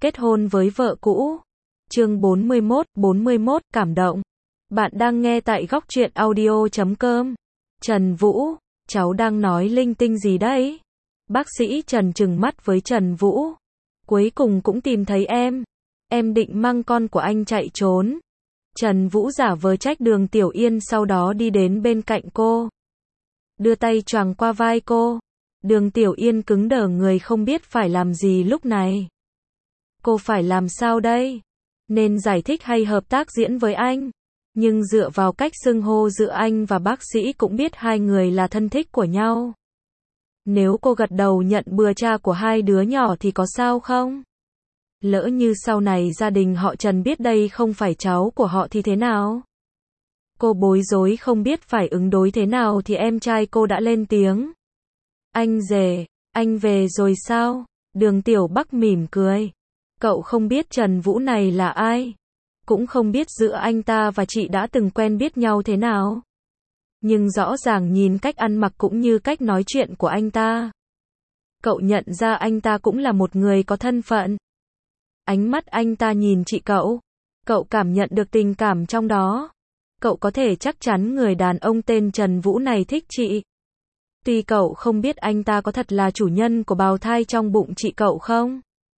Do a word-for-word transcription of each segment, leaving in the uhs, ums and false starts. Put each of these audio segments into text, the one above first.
Kết hôn với vợ cũ. Chương bốn mươi mốt, bốn mươi mốt, cảm động. Bạn đang nghe tại góc truyện audio chấm com. Trần Vũ, cháu đang nói linh tinh gì đấy? Bác sĩ Trần trừng mắt với Trần Vũ. Cuối cùng cũng tìm thấy em. Em định mang con của anh chạy trốn. Trần Vũ giả vờ trách Đường Tiểu Yên, sau đó đi đến bên cạnh cô. Đưa tay choàng qua vai cô. Đường Tiểu Yên cứng đờ người, không biết phải làm gì lúc này. Cô phải làm sao đây? Nên giải thích hay hợp tác diễn với anh? Nhưng dựa vào cách xưng hô giữa anh và bác sĩ cũng biết hai người là thân thích của nhau. Nếu cô gật đầu nhận bừa cha của hai đứa nhỏ thì có sao không? Lỡ như sau này gia đình họ Trần biết đây không phải cháu của họ thì thế nào? Cô bối rối không biết phải ứng đối thế nào thì em trai cô đã lên tiếng. Anh rể, anh về rồi sao? Đường Tiểu Bắc mỉm cười. Cậu không biết Trần Vũ này là ai? Cũng không biết giữa anh ta và chị đã từng quen biết nhau thế nào. Nhưng rõ ràng nhìn cách ăn mặc cũng như cách nói chuyện của anh ta, cậu nhận ra anh ta cũng là một người có thân phận. Ánh mắt anh ta nhìn chị cậu, cậu cảm nhận được tình cảm trong đó. Cậu có thể chắc chắn người đàn ông tên Trần Vũ này thích chị. Tuy cậu không biết anh ta có thật là chủ nhân của bào thai trong bụng chị cậu không.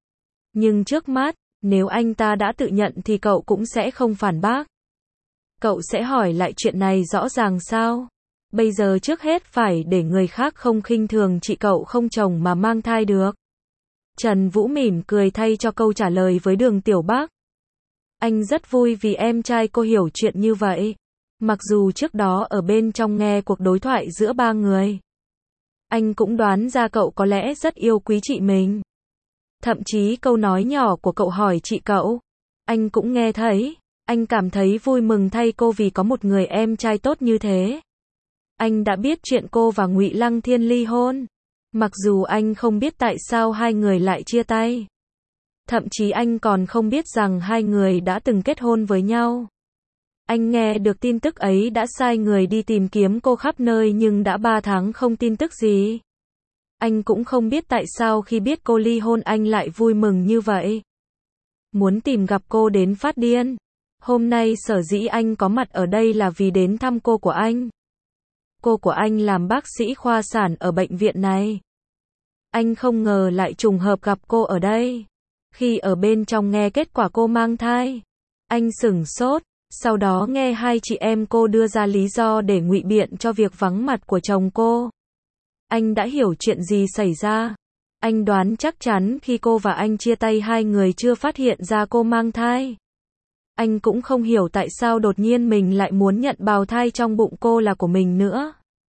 Nhưng trước mắt, nếu anh ta đã tự nhận thì cậu cũng sẽ không phản bác. Cậu sẽ hỏi lại chuyện này rõ ràng sao? Bây giờ trước hết phải để người khác không khinh thường chị cậu không chồng mà mang thai được. Trần Vũ mỉm cười thay cho câu trả lời với Đường Tiểu Bắc. Anh rất vui vì em trai cô hiểu chuyện như vậy. Mặc dù trước đó ở bên trong nghe cuộc đối thoại giữa ba người, anh cũng đoán ra cậu có lẽ rất yêu quý chị mình. Thậm chí câu nói nhỏ của cậu hỏi chị cậu, anh cũng nghe thấy. Anh cảm thấy vui mừng thay cô vì có một người em trai tốt như thế. Anh đã biết chuyện cô và Ngụy Lăng Thiên ly hôn. Mặc dù anh không biết tại sao hai người lại chia tay. Thậm chí anh còn không biết rằng hai người đã từng kết hôn với nhau. Anh nghe được tin tức ấy đã sai người đi tìm kiếm cô khắp nơi nhưng đã ba tháng không tin tức gì. Anh cũng không biết tại sao khi biết cô ly hôn anh lại vui mừng như vậy. Muốn tìm gặp cô đến phát điên. Hôm nay sở dĩ anh có mặt ở đây là vì đến thăm cô của anh. Cô của anh làm bác sĩ khoa sản ở bệnh viện này. Anh không ngờ lại trùng hợp gặp cô ở đây. Khi ở bên trong nghe kết quả cô mang thai, anh sửng sốt, sau đó nghe hai chị em cô đưa ra lý do để ngụy biện cho việc vắng mặt của chồng cô. Anh đã hiểu chuyện gì xảy ra. Anh đoán chắc chắn khi cô và anh chia tay hai người chưa phát hiện ra cô mang thai. Anh cũng không hiểu tại sao đột nhiên mình lại muốn nhận bào thai trong bụng cô là của mình nữa.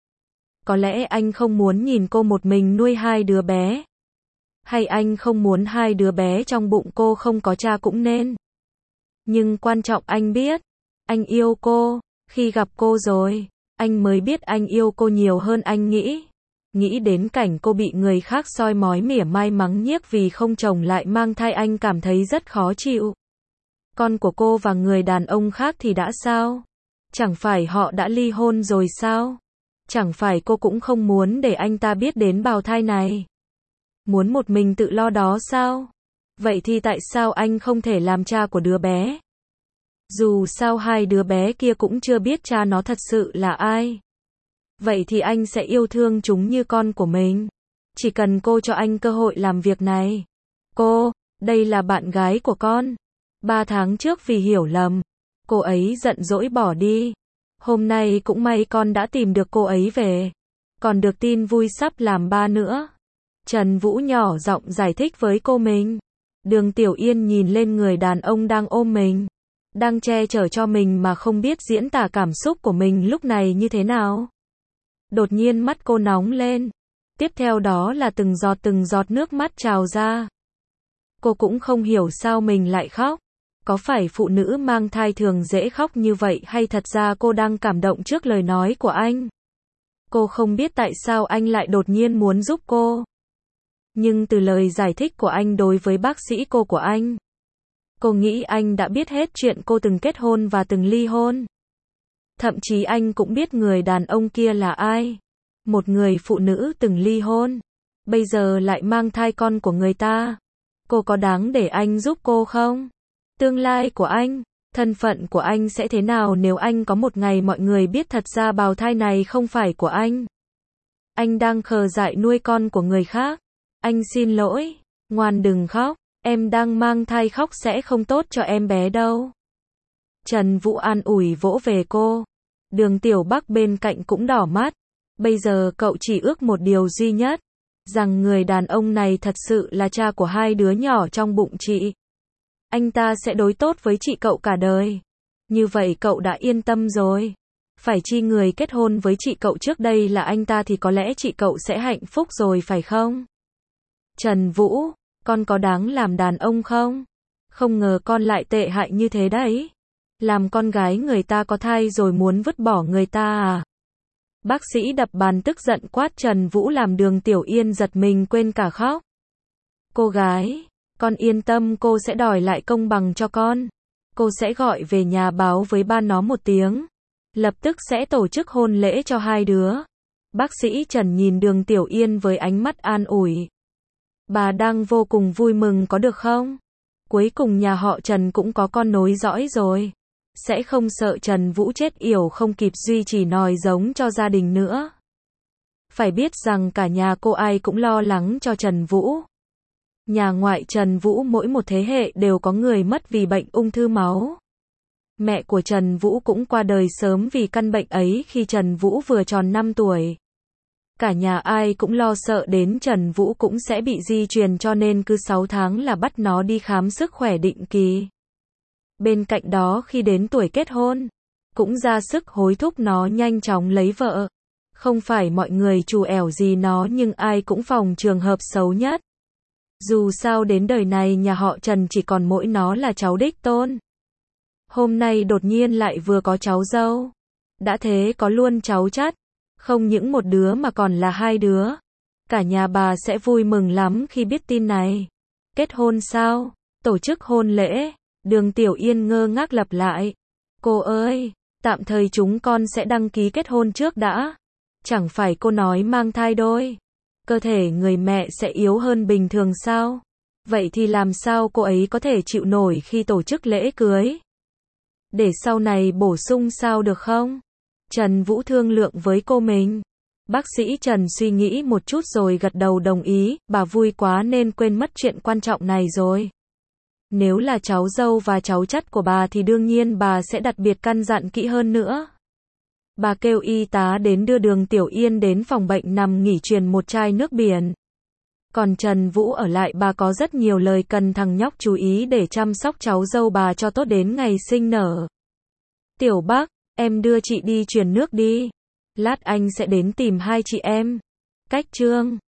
Có lẽ anh không muốn nhìn cô một mình nuôi hai đứa bé. Hay anh không muốn hai đứa bé trong bụng cô không có cha cũng nên. Nhưng quan trọng anh biết, anh yêu cô. Khi gặp cô rồi, anh mới biết anh yêu cô nhiều hơn anh nghĩ. Nghĩ đến cảnh cô bị người khác soi mói mỉa mai mắng nhiếc vì không chồng lại mang thai, anh cảm thấy rất khó chịu. Con của cô và người đàn ông khác thì đã sao? Chẳng phải họ đã ly hôn rồi sao? Chẳng phải cô cũng không muốn để anh ta biết đến bào thai này? Muốn một mình tự lo đó sao? Vậy thì tại sao anh không thể làm cha của đứa bé? Dù sao hai đứa bé kia cũng chưa biết cha nó thật sự là ai. Vậy thì anh sẽ yêu thương chúng như con của mình. Chỉ cần cô cho anh cơ hội làm việc này. Cô, đây là bạn gái của con. Ba tháng trước vì hiểu lầm, cô ấy giận dỗi bỏ đi. Hôm nay cũng may con đã tìm được cô ấy về. Còn được tin vui sắp làm ba nữa. Trần Vũ nhỏ giọng giải thích với cô mình. Đường Tiểu Yên nhìn lên người đàn ông đang ôm mình, đang che chở cho mình mà không biết diễn tả cảm xúc của mình lúc này như thế nào. Đột nhiên mắt cô nóng lên. Tiếp theo đó là từng giọt từng giọt nước mắt trào ra. Cô cũng không hiểu sao mình lại khóc. Có phải phụ nữ mang thai thường dễ khóc như vậy hay thật ra cô đang cảm động trước lời nói của anh? Cô không biết tại sao anh lại đột nhiên muốn giúp cô. Nhưng từ lời giải thích của anh đối với bác sĩ cô của anh, cô nghĩ anh đã biết hết chuyện cô từng kết hôn và từng ly hôn. Thậm chí anh cũng biết người đàn ông kia là ai. Một người phụ nữ từng ly hôn, bây giờ lại mang thai con của người ta. Cô có đáng để anh giúp cô không? Tương lai của anh, thân phận của anh sẽ thế nào nếu anh có một ngày mọi người biết thật ra bào thai này không phải của anh? Anh đang khờ dại nuôi con của người khác. Anh xin lỗi. Ngoan đừng khóc. Em đang mang thai, khóc sẽ không tốt cho em bé đâu. Trần Vũ an ủi vỗ về cô. Đường Tiểu Bắc bên cạnh cũng đỏ mắt. Bây giờ cậu chỉ ước một điều duy nhất. Rằng người đàn ông này thật sự là cha của hai đứa nhỏ trong bụng chị. Anh ta sẽ đối tốt với chị cậu cả đời. Như vậy cậu đã yên tâm rồi. Phải chi người kết hôn với chị cậu trước đây là anh ta thì có lẽ chị cậu sẽ hạnh phúc rồi phải không? Trần Vũ, con có đáng làm đàn ông không? Không ngờ con lại tệ hại như thế đấy. Làm con gái người ta có thai rồi muốn vứt bỏ người ta à? Bác sĩ đập bàn tức giận quát Trần Vũ làm Đường Tiểu Yên giật mình quên cả khóc. Cô gái, con yên tâm, cô sẽ đòi lại công bằng cho con. Cô sẽ gọi về nhà báo với ba nó một tiếng. Lập tức sẽ tổ chức hôn lễ cho hai đứa. Bác sĩ Trần nhìn Đường Tiểu Yên với ánh mắt an ủi. Bà đang vô cùng vui mừng có được không? Cuối cùng nhà họ Trần cũng có con nối dõi rồi. Sẽ không sợ Trần Vũ chết yểu không kịp duy trì nòi giống cho gia đình nữa. Phải biết rằng cả nhà cô ai cũng lo lắng cho Trần Vũ. Nhà ngoại Trần Vũ mỗi một thế hệ đều có người mất vì bệnh ung thư máu. Mẹ của Trần Vũ cũng qua đời sớm vì căn bệnh ấy khi Trần Vũ vừa tròn năm tuổi. Cả nhà ai cũng lo sợ đến Trần Vũ cũng sẽ bị di truyền cho nên cứ sáu tháng là bắt nó đi khám sức khỏe định kỳ. Bên cạnh đó khi đến tuổi kết hôn, cũng ra sức hối thúc nó nhanh chóng lấy vợ. Không phải mọi người trù ẻo gì nó nhưng ai cũng phòng trường hợp xấu nhất. Dù sao đến đời này nhà họ Trần chỉ còn mỗi nó là cháu đích tôn. Hôm nay đột nhiên lại vừa có cháu dâu. Đã thế có luôn cháu chắt. Không những một đứa mà còn là hai đứa. Cả nhà bà sẽ vui mừng lắm khi biết tin này. Kết hôn sao? Tổ chức hôn lễ. Đường Tiểu Yên ngơ ngác lặp lại. Cô ơi, tạm thời chúng con sẽ đăng ký kết hôn trước đã. Chẳng phải cô nói mang thai đôi. Cơ thể người mẹ sẽ yếu hơn bình thường sao? Vậy thì làm sao cô ấy có thể chịu nổi khi tổ chức lễ cưới? Để sau này bổ sung sao được không? Trần Vũ thương lượng với cô mình. Bác sĩ Trần suy nghĩ một chút rồi gật đầu đồng ý, bà vui quá nên quên mất chuyện quan trọng này rồi. Nếu là cháu dâu và cháu chắt của bà thì đương nhiên bà sẽ đặc biệt căn dặn kỹ hơn nữa. Bà kêu y tá đến đưa Đường Tiểu Yên đến phòng bệnh nằm nghỉ truyền một chai nước biển. Còn Trần Vũ ở lại, bà có rất nhiều lời cần thằng nhóc chú ý để chăm sóc cháu dâu bà cho tốt đến ngày sinh nở. Tiểu Bắc, em đưa chị đi truyền nước đi. Lát anh sẽ đến tìm hai chị em. Cách Trương